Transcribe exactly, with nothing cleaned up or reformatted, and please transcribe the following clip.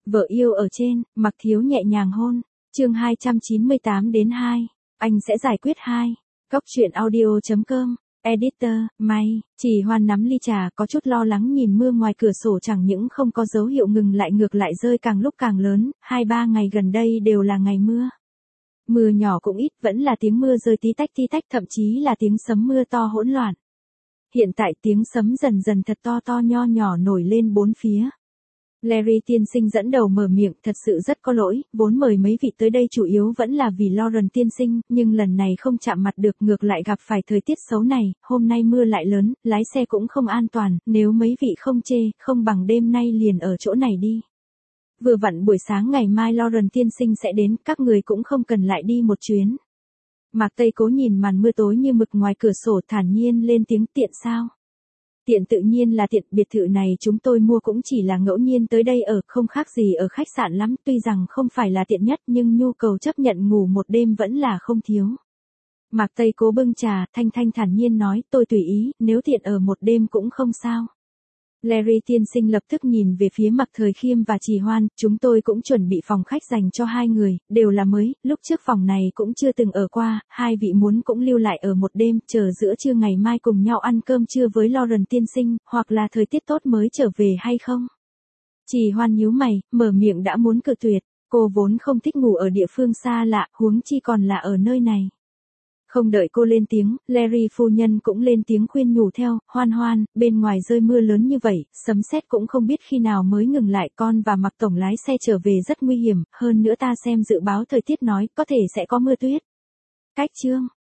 Vợ yêu ở trên, Mặc Thiếu nhẹ nhàng hôn. Chương hai trăm chín mươi tám đến hai. Anh sẽ giải quyết hai. Góc truyện audio chấm com. Editor, May. Chỉ Hoan nắm ly trà có chút lo lắng nhìn mưa ngoài cửa sổ chẳng những không có dấu hiệu ngừng lại ngược lại rơi càng lúc càng lớn, hai ba ngày gần đây đều là ngày mưa. Mưa nhỏ cũng ít, vẫn là tiếng mưa rơi tí tách tí tách, thậm chí là tiếng sấm mưa to hỗn loạn. Hiện tại tiếng sấm dần dần thật to to nho nhỏ nổi lên bốn phía. Larry tiên sinh dẫn đầu mở miệng, thật sự rất có lỗi, vốn mời mấy vị tới đây chủ yếu vẫn là vì Lauren tiên sinh, nhưng lần này không chạm mặt được, ngược lại gặp phải thời tiết xấu này, hôm nay mưa lại lớn, lái xe cũng không an toàn, nếu mấy vị không chê, không bằng đêm nay liền ở chỗ này đi. Vừa vặn buổi sáng ngày mai Lauren tiên sinh sẽ đến, các người cũng không cần lại đi một chuyến. Mạc Tây Cố nhìn màn mưa tối như mực ngoài cửa sổ thản nhiên lên tiếng, tiện sao? Tiện tự nhiên là tiện, biệt thự này chúng tôi mua cũng chỉ là ngẫu nhiên tới đây ở, không khác gì ở khách sạn lắm, tuy rằng không phải là tiện nhất nhưng nhu cầu chấp nhận ngủ một đêm vẫn là không thiếu. Mạc Tây Cố bưng trà, thanh thanh thản nhiên nói, tôi tùy ý, nếu tiện ở một đêm cũng không sao. Larry tiên sinh lập tức nhìn về phía Mạc Thời Khiêm và Trì Hoan, chúng tôi cũng chuẩn bị phòng khách dành cho hai người, đều là mới, lúc trước phòng này cũng chưa từng ở qua, hai vị muốn cũng lưu lại ở một đêm, chờ giữa trưa ngày mai cùng nhau ăn cơm trưa với Lauren tiên sinh, hoặc là thời tiết tốt mới trở về hay không? Trì Hoan nhíu mày, mở miệng đã muốn cự tuyệt, cô vốn không thích ngủ ở địa phương xa lạ, huống chi còn là ở nơi này. Không đợi cô lên tiếng, Larry phu nhân cũng lên tiếng khuyên nhủ theo, Hoan Hoan, bên ngoài rơi mưa lớn như vậy, sấm sét cũng không biết khi nào mới ngừng lại, con và Mạc tổng lái xe trở về rất nguy hiểm, hơn nữa ta xem dự báo thời tiết nói, có thể sẽ có mưa tuyết. Cách chương,